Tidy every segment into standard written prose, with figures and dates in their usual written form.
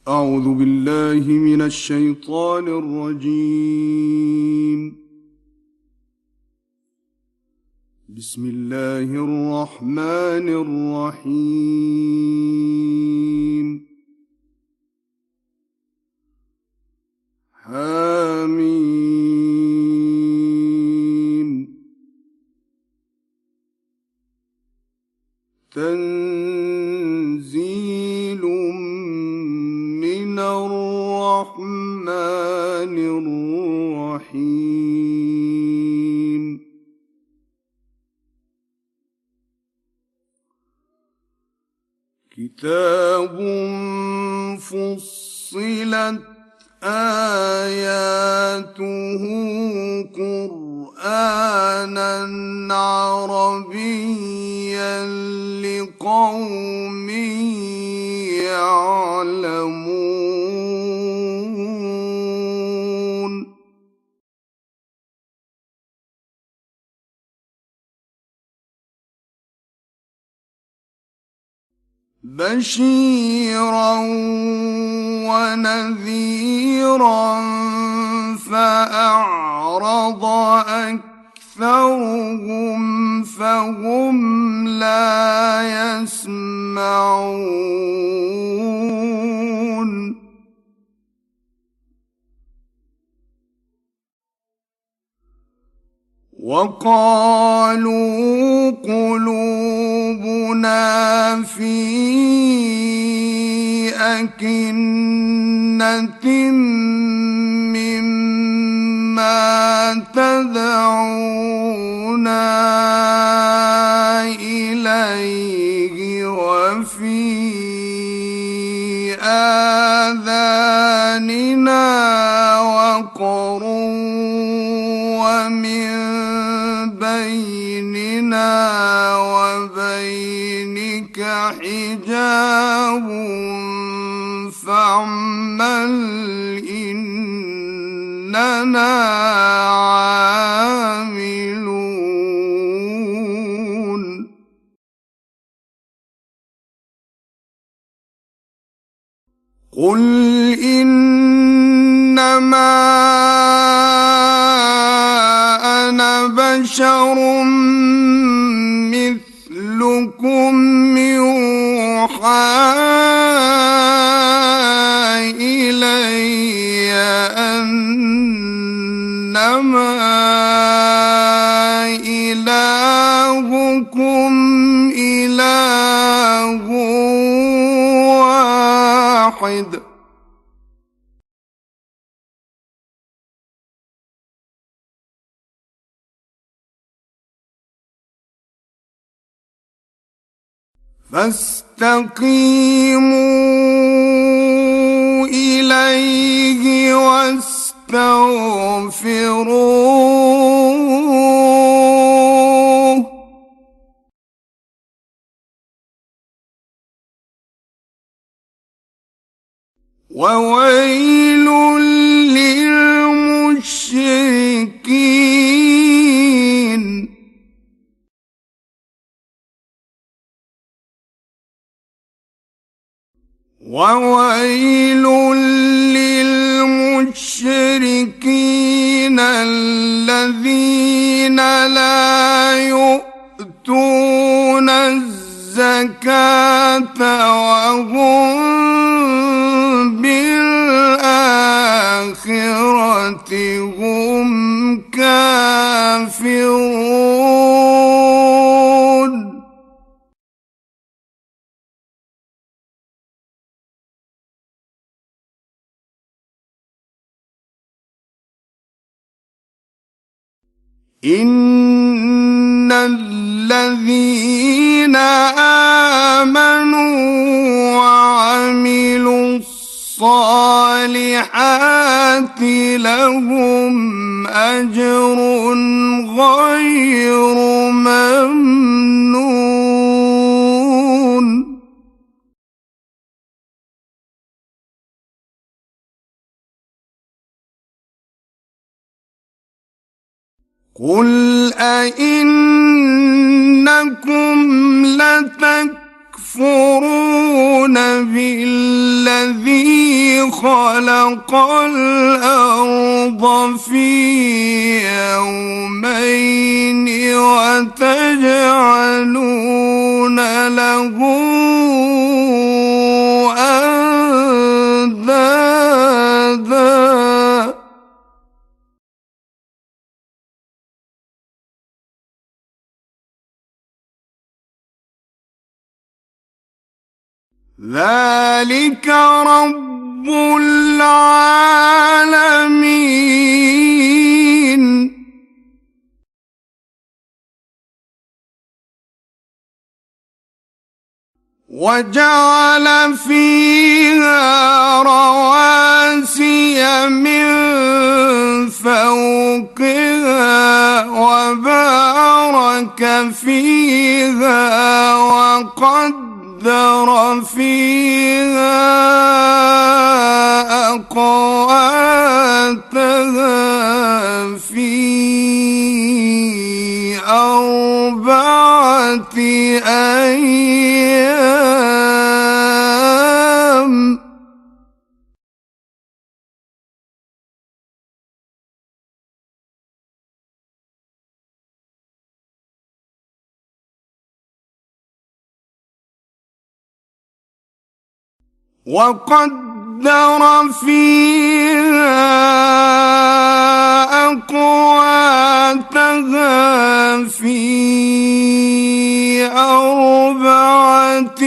أعوذ بالله من الشيطان الرجيم. بسم الله الرحمن الرحيم. حميم. تنزيل من الرحمن الرحيم. كتاب فصلت آياته قرآنا عربيا لقوم يعلمون. بشيرا ونذيرا فأعرض أكثرهم فهم لا يسمعون. وقالوا قلوبنا في أكنة مما تدعونا إليه وفي آذاننا وقر ومن بيننا وبينك حجاب فاعمل إننا عاملون. قل إنما أنا بشر مثلكم يوحى إلي أنما إلهكم إله واحد. فاستقيموا إليه واستغفروه وويل للمشركين. وويل للمشركين الذين لا يؤتون الزكاة وهم بالآخرة هم كافرون. إن الذين آمنوا وعملوا الصالحات لهم أجر غير ممنون. قل أئنكم لتكفرون بالذي خلق الأرض في يومين وتجعلون له أندادا ذلك رب العالمين وجعل فيها رواسي من فوقها وبارك فيها وقدر فيها أقواتها في 4 أيام وقدر فيها أقواتها في 4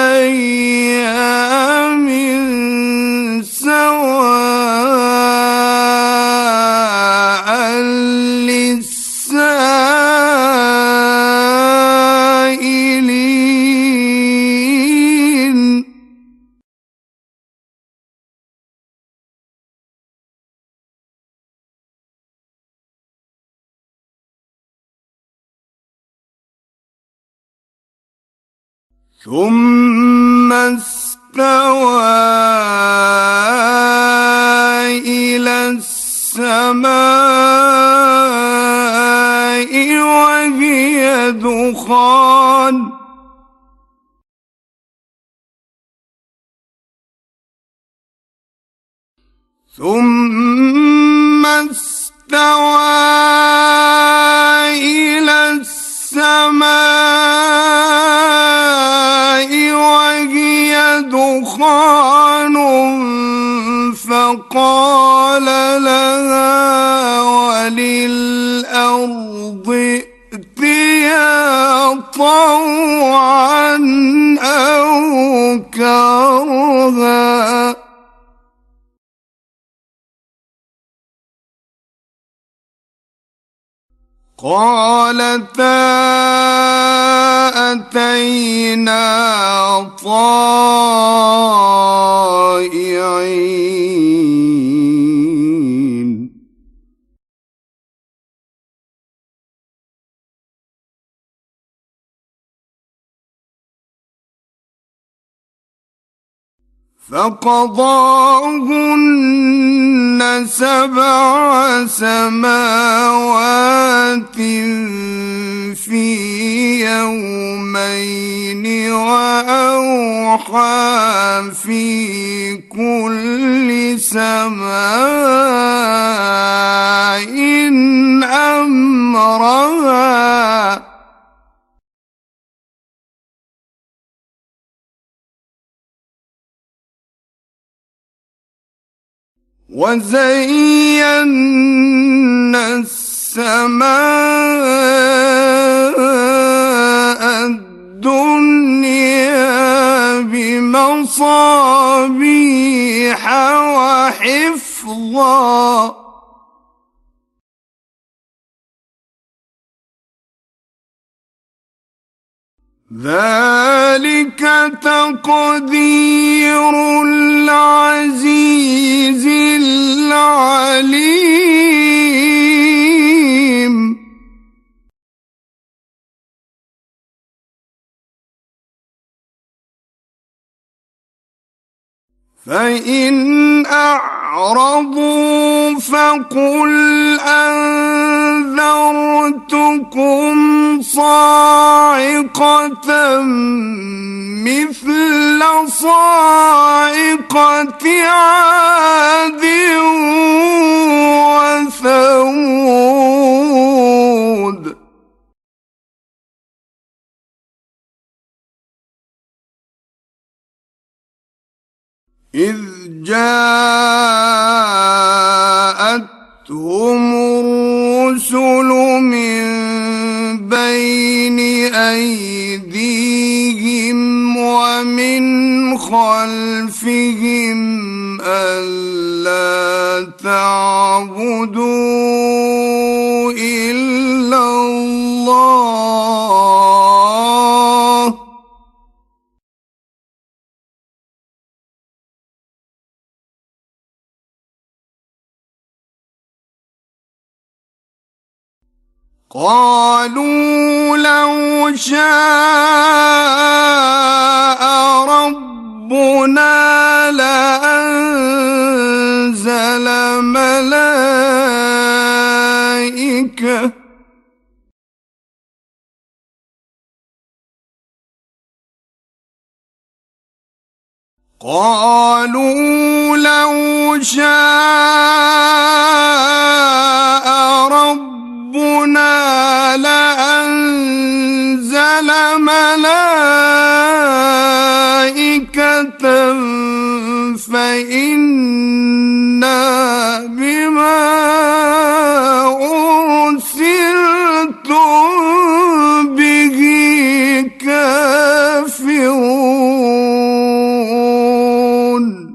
أيام سواء للسائلين ثم استوى إلى السماء وهي دخان ثم استوى إلى السماء وهي دخان فقال لها وللأرض ائتيا طوعا أو كرها قالتا أتينا طائعين فقضاهن 7 سماوات في يومين وأوحى في كل سماء أمرها وزينا السماء الدنيا بمصابيح وحفظا ذلك تقدير العزيز العليم فإن أعرضوا فقل أنذرتكم صاعقة مثل صاعقة عاد عاد وثمود إذ جاءتهم الرسل من بين أيديهم ومن خلفهم ألا تعبدوا إلا الله قالوا لو شاء ربنا لأنزل ملائكة قالوا لو شاء ربنا لأنزل ملائكة فإنا بما أرسلتم به كافرون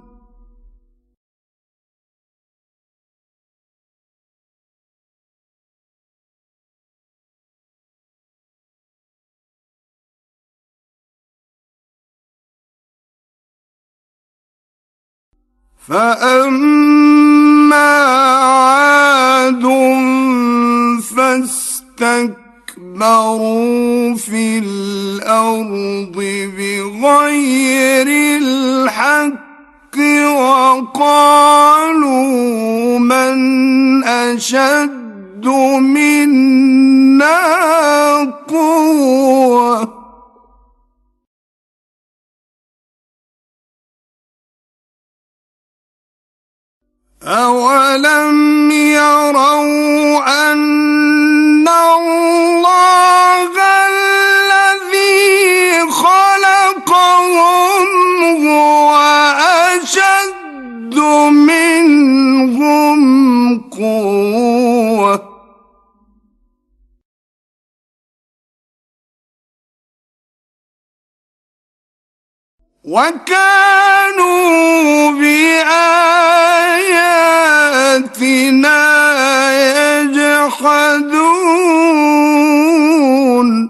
فأما عاد فاستكبروا في الأرض بغير الحق وقالوا من أشد منا قوة أولم يروا أن الله الذي خلقهم هو أشد منهم قوة وكانوا بآياتنا يجحدون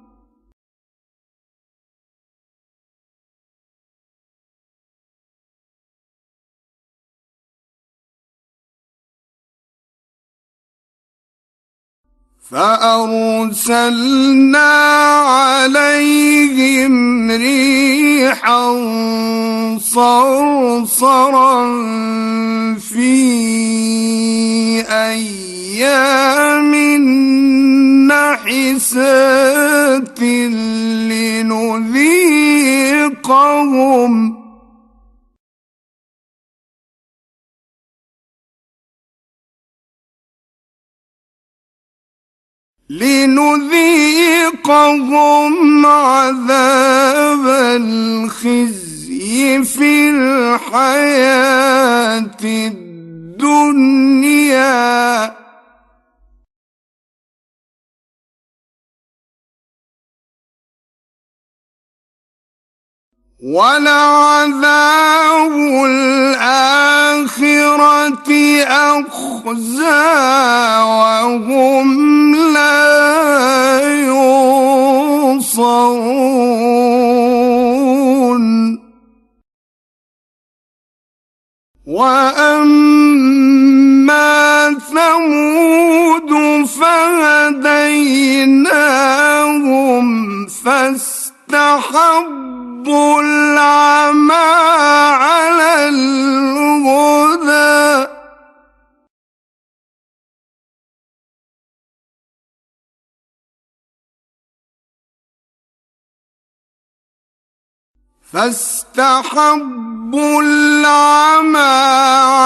فأرسلنا عليهم ريحا صرصرا في أيام نحسات لنذيقهم عذاب الخزي في الحياة الدنيا ولعذاب الآخرة أخزى وهم لا ينصرون وأما ثمود فهديناهم فاستحبوا العمى على الهدى فاستحبوا العمى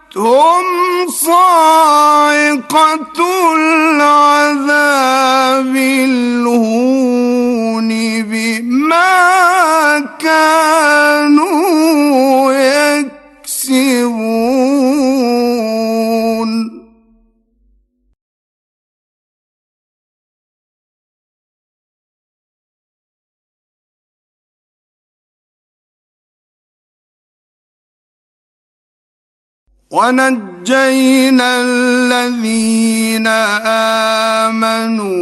صاعقة العذاب الهون بما كانوا يكسبون. ونجينا الذين آمنوا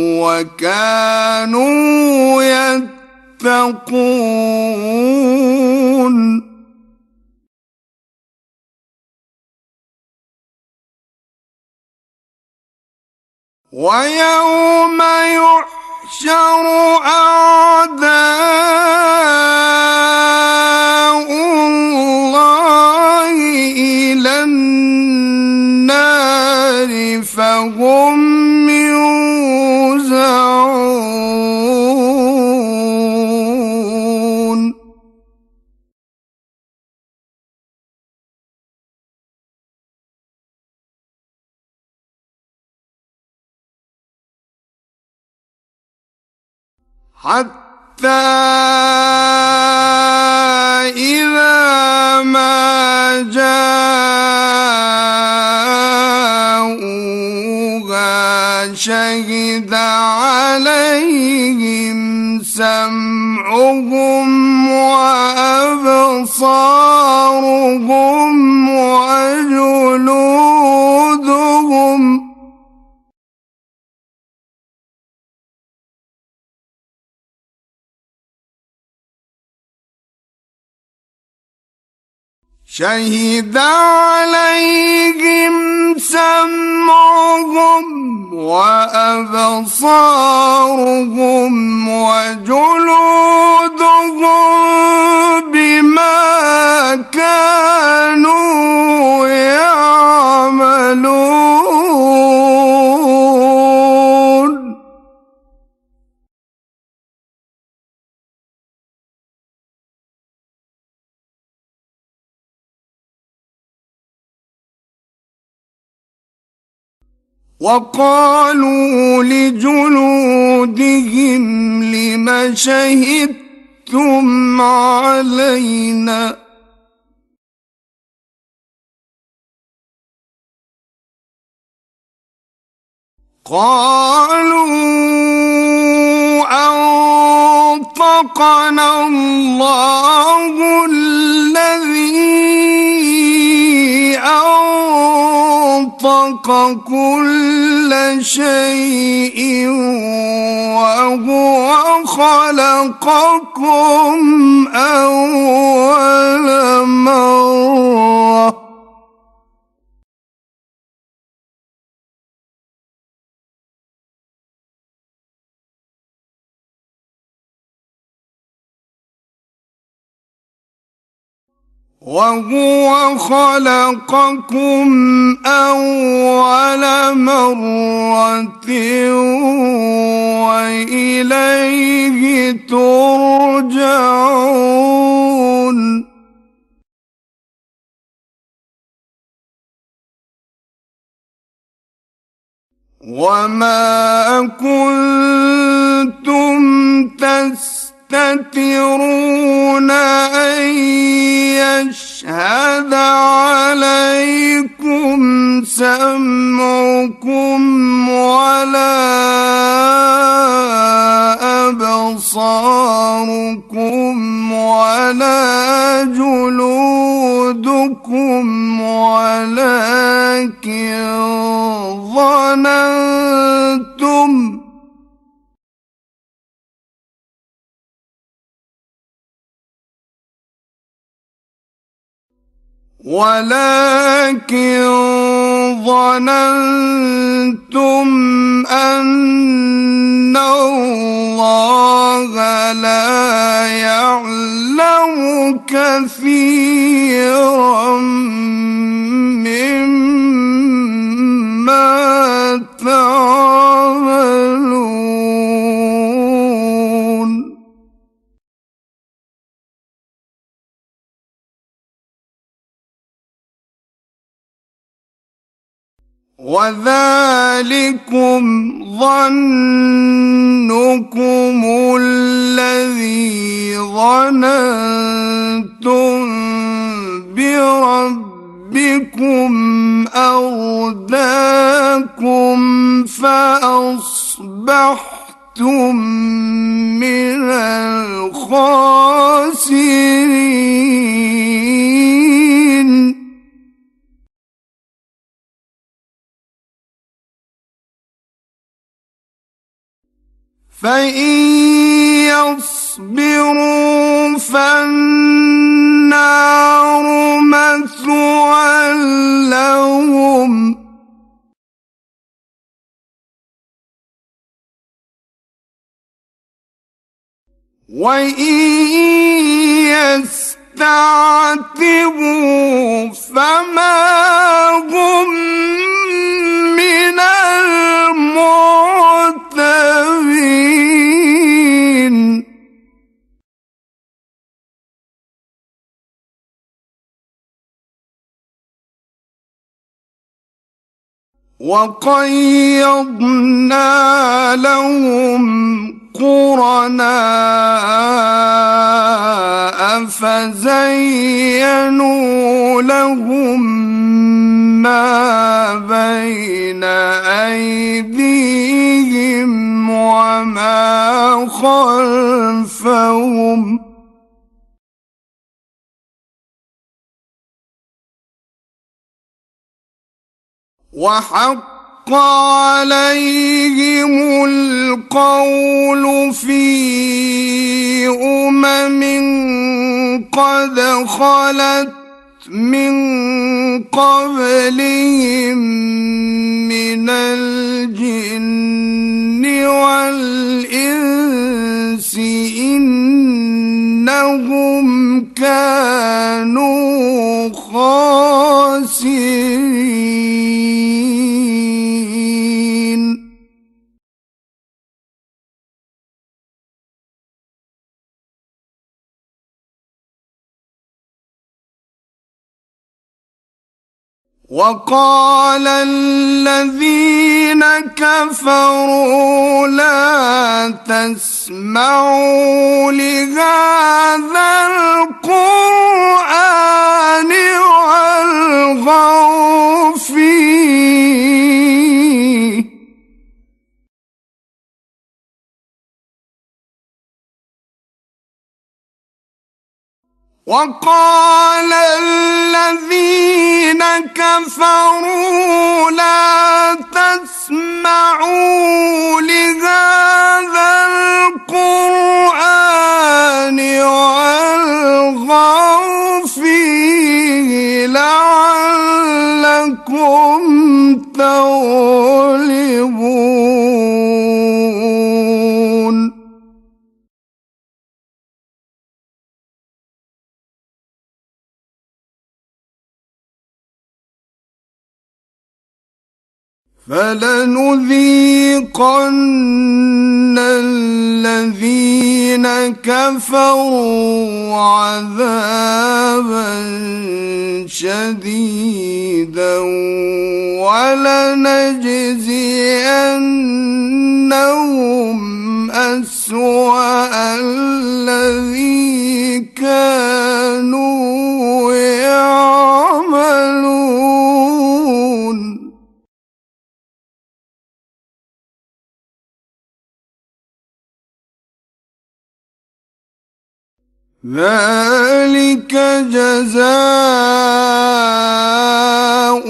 وكانوا يتقون. ويوم يحشر أعداء الله إلى النار فهم يوزعون. حتى إذا ما جاءوها شهد عليهم سمعهم وأبصارهم وجلودهم شهد عليهم سمعهم وأبصارهم وجلودهم بما كانوا يعملون. وقالوا لجلودهم لم شهدتم علينا قالوا أنطقنا الله الذي أنطق كل شيء وهو خلقكم أول مرة وهو خلقكم أول مرة وإليه ترجعون. وما كنتم تستترون أن يشهد عليكم سمعكم ولا أبصاركم ولا جلودكم ولكن ظننتم أن الله لا يعلم كثيرا مما تعملون. وذلكم ظنكم الذي ظننتم بربكم أرداكم فأصبحتم من الخاسرين. فإن يصبروا فالنار مثوى لهم وإن يستعتبوا فما هم من المعتبين. وقيضنا لهم قرناء فزينوا لهم ما بين أيديهم وما خلفهم وحق عليهم القول في قد خلت من قبلهم من الجن والإنس إنهم كانوا خاسرين. وقال الذين كفروا لا تسمعوا لهذا القرآن والغوا فيه وقال الذين كفروا لا تسمعوا لهذا القرآن والغوا فيه لعلكم تغلبون. فلنذيقن الذين كفروا عذابا شديدا ولنجزينهم أسوأ الذي كانوا يعملون. ذلك جزاء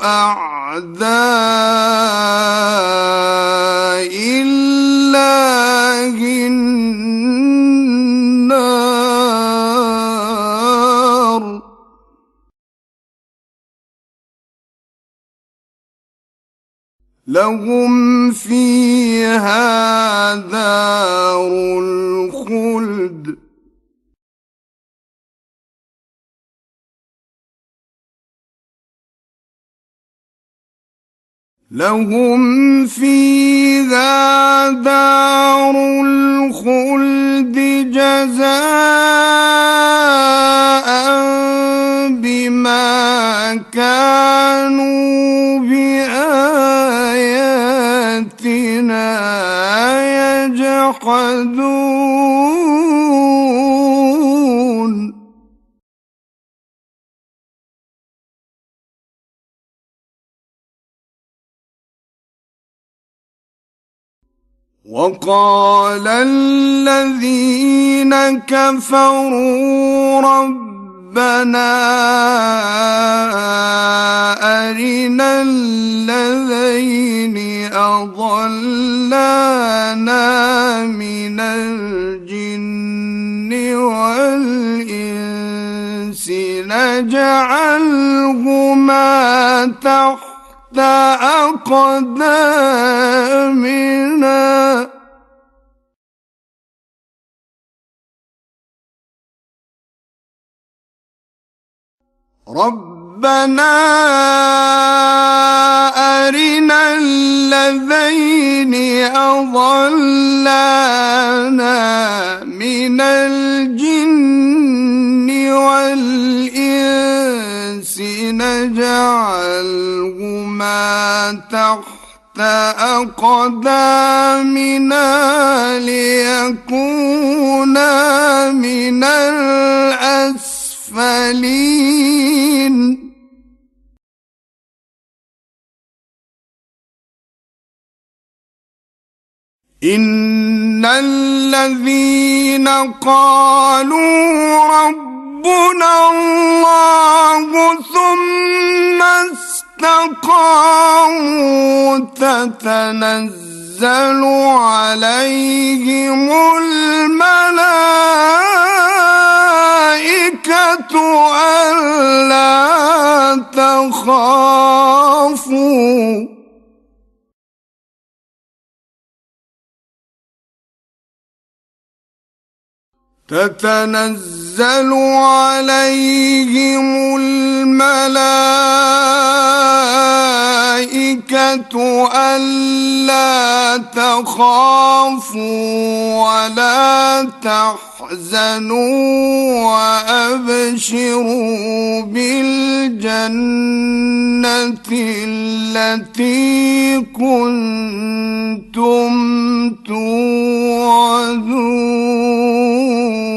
أعداء الله النار لهم فيها دار الخلد لهم فيها دار الخلد جزاء بما كانوا بآياتنا يعقدون وقال الذين كفروا ربنا أرنا الذين أضلانا من الجن والإنس نجعلهما تحت أقدامنا ربنا أرنا الذين أضلانا من الجن والإنس نجعلهما تحت أقدامنا ليكونا من الأسفلين إن الذين قالوا ربنا الله ثم استقاموا تتنزل عليهم الملائكة ألا تخافوا تتنزل عليهم الملائكة ألا تخافوا ولا تحزنوا وأبشروا بالجنة التي كنتم توعدون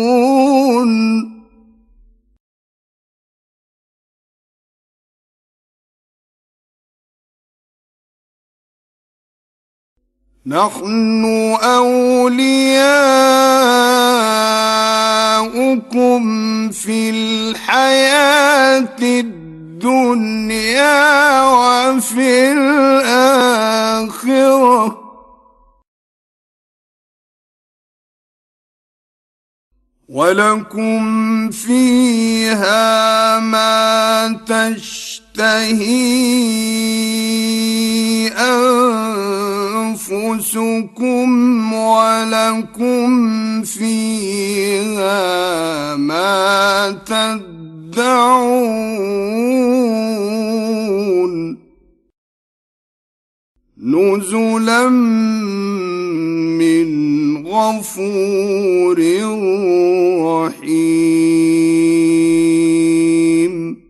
نحن أولياؤكم في الحياة الدنيا وفي الآخرة ولكم فيها ما تشتهي أنفسكم ولكم فيها ما تدعون نزلا من غفور رحيم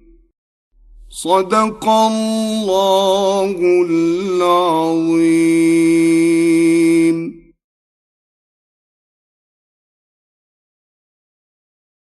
صدق الله العظيم.